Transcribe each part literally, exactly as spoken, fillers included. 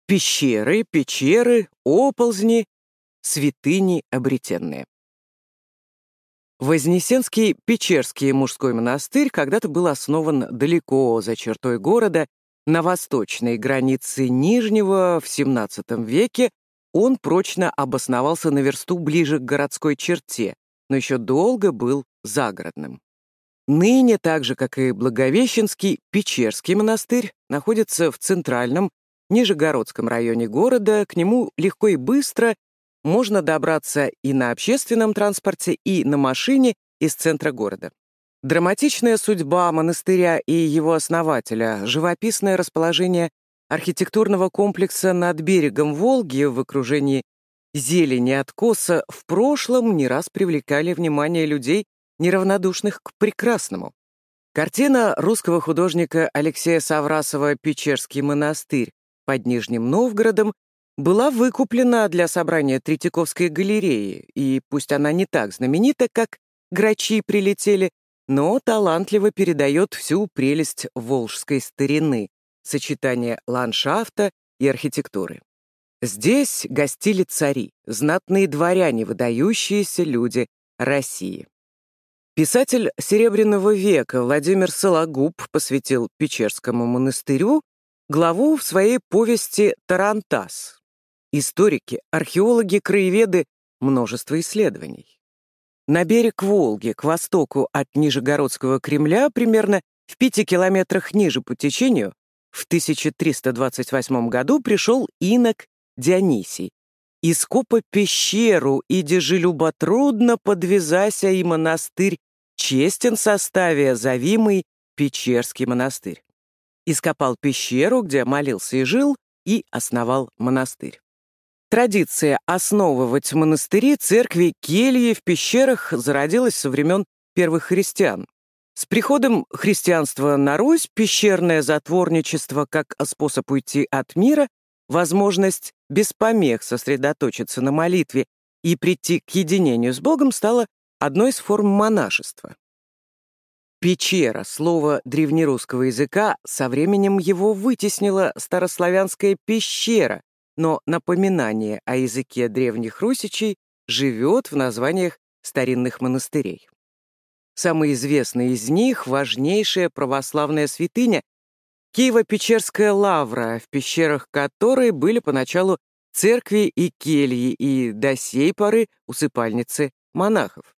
Пещеры, печеры, оползни, святыни обретенные. Вознесенский Печерский мужской монастырь когда-то был основан далеко за чертой города, на восточной границе Нижнего в семнадцатом веке. Он прочно обосновался на версту ближе к городской черте, но еще долго был загородным. Ныне, так же, как и Благовещенский, Печерский монастырь находится в центральном Нижегородском районе города, к нему легко и быстро можно добраться и на общественном транспорте, и на машине из центра города. Драматичная судьба монастыря и его основателя, живописное расположение архитектурного комплекса над берегом Волги в окружении зелени откоса в прошлом не раз привлекали внимание людей, неравнодушных к прекрасному. Картина русского художника Алексея Саврасова «Печерский монастырь» под Нижним Новгородом была выкуплена для собрания Третьяковской галереи, и пусть она не так знаменита, как «Грачи прилетели», но талантливо передает всю прелесть волжской старины, сочетание ландшафта и архитектуры. Здесь гостили цари, знатные дворяне, выдающиеся люди России. Писатель Серебряного века Владимир Сологуб посвятил Печерскому монастырю главу в своей повести «Тарантас». Историки, археологи, краеведы — множество исследований. На берег Волги, к востоку от Нижегородского Кремля, примерно в пяти километрах ниже по течению, в тысяча триста двадцать восьмом году пришел инок Дионисий. «Ископа пещеру, иди же люботрудно подвязася и монастырь, честен составе, зовимый Печерский монастырь». Ископал пещеру, где молился и жил, и основал монастырь. Традиция основывать монастыри, церкви, кельи в пещерах зародилась со времен первых христиан. С приходом христианства на Русь пещерное затворничество как способ уйти от мира, возможность без помех сосредоточиться на молитве и прийти к единению с Богом стало одной из форм монашества. Печера, слово древнерусского языка, со временем его вытеснила старославянская пещера, но напоминание о языке древних русичей живет в названиях старинных монастырей. Самый известный из них — важнейшая православная святыня — Киево-Печерская лавра, в пещерах которой были поначалу церкви и кельи, и до сей поры усыпальницы монахов.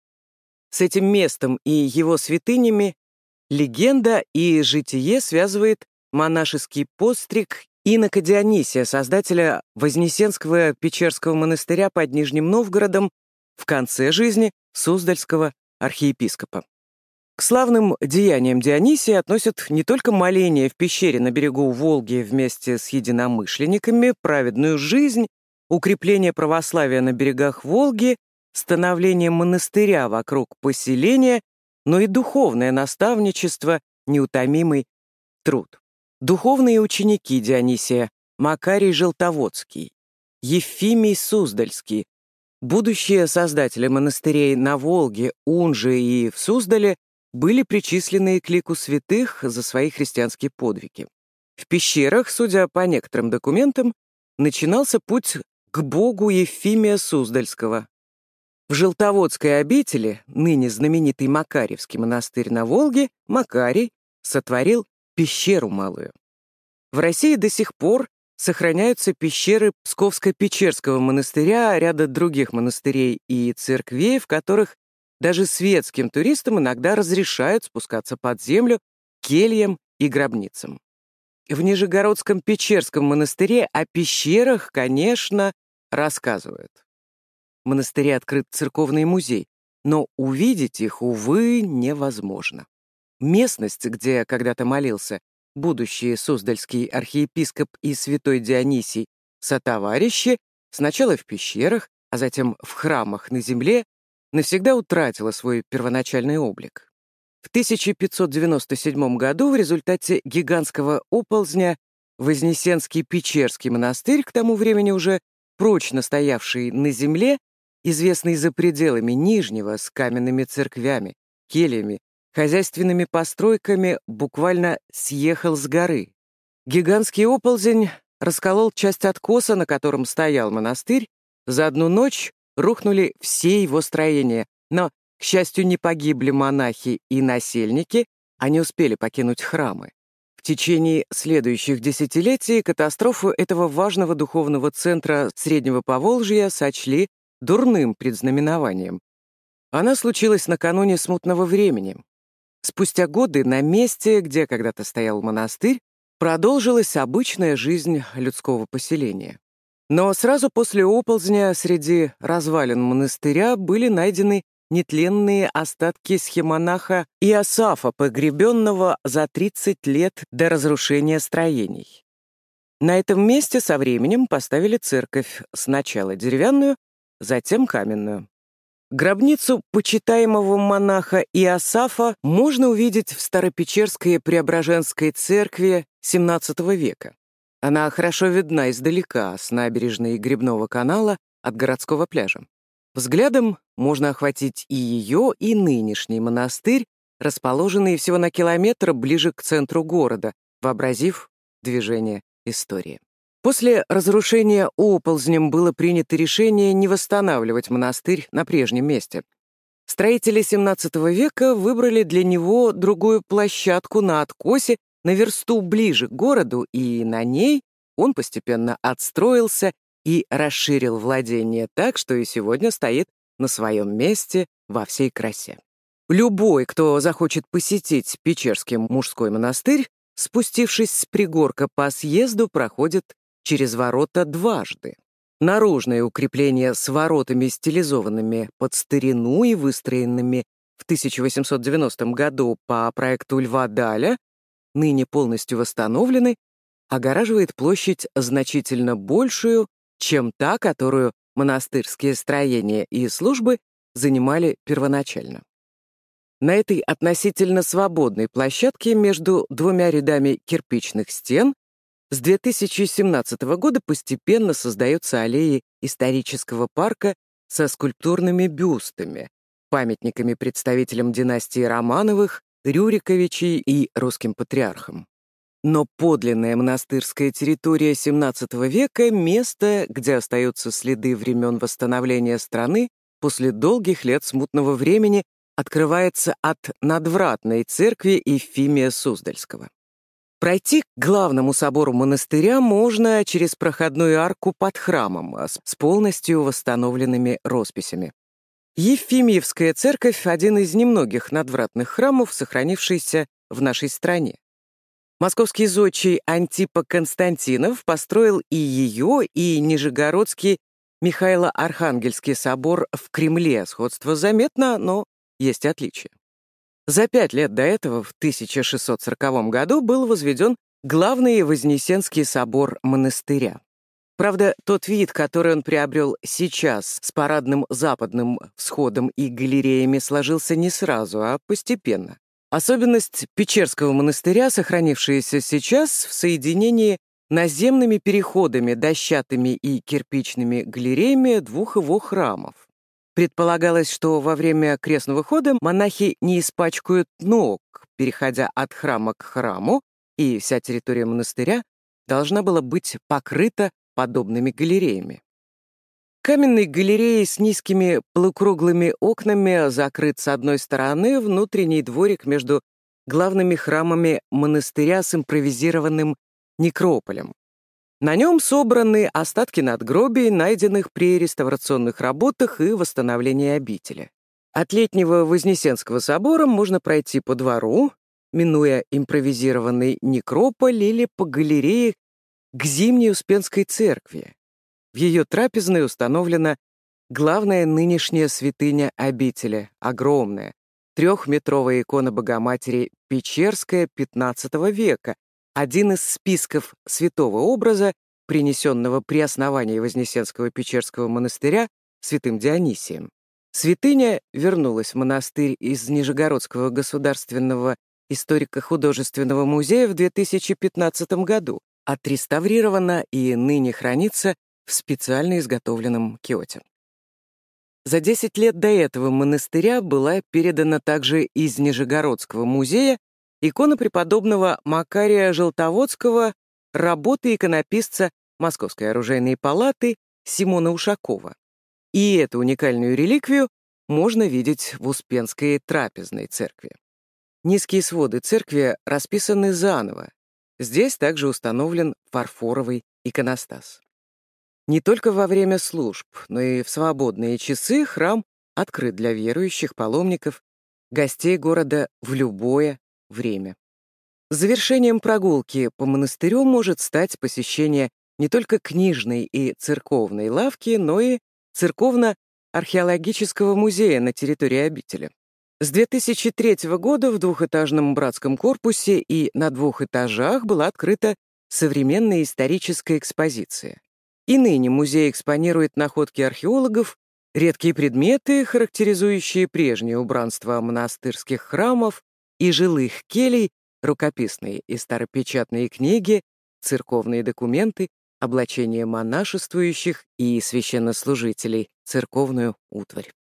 С этим местом и его святынями легенда и житие связывает монашеский постриг инока Дионисия, создателя Вознесенского Печерского монастыря под Нижним Новгородом, в конце жизни Суздальского архиепископа. К славным деяниям Дионисия относят не только моление в пещере на берегу Волги вместе с единомышленниками, праведную жизнь, укрепление православия на берегах Волги, становление монастыря вокруг поселения, но и духовное наставничество, неутомимый труд. Духовные ученики Дионисия — Макарий Желтоводский, Ефимий Суздальский, будущие создатели монастырей на Волге, Унже и в Суздале, были причислены к лику святых за свои христианские подвиги. В пещерах, судя по некоторым документам, начинался путь к богу Ефимия Суздальского. В Желтоводской обители, ныне знаменитый Макарьевский монастырь на Волге, Макарий сотворил пещеру малую. В России до сих пор сохраняются пещеры Псковско-Печерского монастыря, ряда других монастырей и церквей, в которых даже светским туристам иногда разрешают спускаться под землю к кельям и гробницам. В Нижегородском Печерском монастыре о пещерах, конечно, рассказывают. В монастыре открыт церковный музей, но увидеть их, увы, невозможно. Местность, где когда-то молился будущий суздальский архиепископ и святой Дионисий сотоварищи, сначала в пещерах, а затем в храмах на земле, навсегда утратила свой первоначальный облик. В тысяча пятьсот девяносто седьмом году в результате гигантского оползня Вознесенский Печерский монастырь, к тому времени уже прочно стоявший на земле, известный за пределами Нижнего, с каменными церквями, кельями, хозяйственными постройками, буквально съехал с горы. Гигантский оползень расколол часть откоса, на котором стоял монастырь. За одну ночь рухнули все его строения, но, к счастью, не погибли монахи и насельники, они успели покинуть храмы. В течение следующих десятилетий катастрофу этого важного духовного центра Среднего Поволжья сочли дурным предзнаменованием. Она случилась накануне смутного времени. Спустя годы на месте, где когда-то стоял монастырь, продолжилась обычная жизнь людского поселения. Но сразу после оползня среди развалин монастыря были найдены нетленные остатки схемонаха Иосафа, погребенного за тридцать лет до разрушения строений. На этом месте со временем поставили церковь, сначала деревянную, затем каменную. Гробницу почитаемого монаха Иосафа можно увидеть в Старопечерской Преображенской церкви семнадцатого века. Она хорошо видна издалека, с набережной Грибного канала от городского пляжа. Взглядом можно охватить и ее, и нынешний монастырь, расположенный всего на километр ближе к центру города, вообразив движение истории. После разрушения оползнем было принято решение не восстанавливать монастырь на прежнем месте. Строители семнадцатого века выбрали для него другую площадку на откосе на версту ближе к городу, и на ней он постепенно отстроился и расширил владение так, что и сегодня стоит на своем месте во всей красе. Любой, кто захочет посетить Печерский мужской монастырь, спустившись с пригорка по съезду, проходит через ворота дважды. Наружное укрепление с воротами, стилизованными под старину и выстроенными в тысяча восемьсот девяностом году по проекту Льва Даля, ныне полностью восстановлены, огораживает площадь значительно большую, чем та, которую монастырские строения и службы занимали первоначально. На этой относительно свободной площадке между двумя рядами кирпичных стен с две тысячи семнадцатого года постепенно создаются аллеи исторического парка со скульптурными бюстами, памятниками представителям династии Романовых, Рюриковичей и русским патриархам. Но подлинная монастырская территория семнадцатого века — место, где остаются следы времен восстановления страны после долгих лет смутного времени, открывается от надвратной церкви Ефимия Суздальского. Пройти к главному собору монастыря можно через проходную арку под храмом с полностью восстановленными росписями. Ефимиевская церковь — один из немногих надвратных храмов, сохранившийся в нашей стране. Московский зодчий Антипа Константинов построил и ее, и Нижегородский Михаило-Архангельский собор в Кремле. Сходство заметно, но есть отличия. За пять лет до этого, в тысяча шестьсот сороковом году, был возведен главный Вознесенский собор монастыря. Правда, тот вид, который он приобрел сейчас с парадным западным всходом и галереями, сложился не сразу, а постепенно. Особенность Печерского монастыря, сохранившаяся сейчас в соединении наземными переходами, дощатыми и кирпичными галереями двух его храмов. Предполагалось, что во время крестного хода монахи не испачкают ног, переходя от храма к храму, и вся территория монастыря должна была быть покрыта подобными галереями. Каменной галереей с низкими полукруглыми окнами закрыт с одной стороны внутренний дворик между главными храмами монастыря с импровизированным некрополем. На нем собраны остатки надгробий, найденных при реставрационных работах и восстановлении обители. От летнего Вознесенского собора можно пройти по двору, минуя импровизированный некрополь, или по галерее к Зимней Успенской церкви. В ее трапезной установлена главная нынешняя святыня обители, огромная, трехметровая икона Богоматери Печерская пятнадцатого века, один из списков святого образа, принесенного при основании Вознесенского Печерского монастыря святым Дионисием. Святыня вернулась в монастырь из Нижегородского государственного историко-художественного музея в две тысячи пятнадцатом году, отреставрирована и ныне хранится в специально изготовленном киоте. За десять лет до этого монастыря была передана также из Нижегородского музея икона преподобного Макария Желтоводского, работы иконописца Московской оружейной палаты Симона Ушакова. И эту уникальную реликвию можно видеть в Успенской трапезной церкви. Низкие своды церкви расписаны заново. Здесь также установлен фарфоровый иконостас. Не только во время служб, но и в свободные часы храм открыт для верующих, паломников, гостей города в любое время. Завершением прогулки по монастырю может стать посещение не только книжной и церковной лавки, но и церковно-археологического музея на территории обители. С две тысячи третьего года в двухэтажном братском корпусе и на двух этажах была открыта современная историческая экспозиция. И ныне музей экспонирует находки археологов, редкие предметы, характеризующие прежнее убранство монастырских храмов и жилых келей, рукописные и старопечатные книги, церковные документы, облачение монашествующих и священнослужителей, церковную утварь.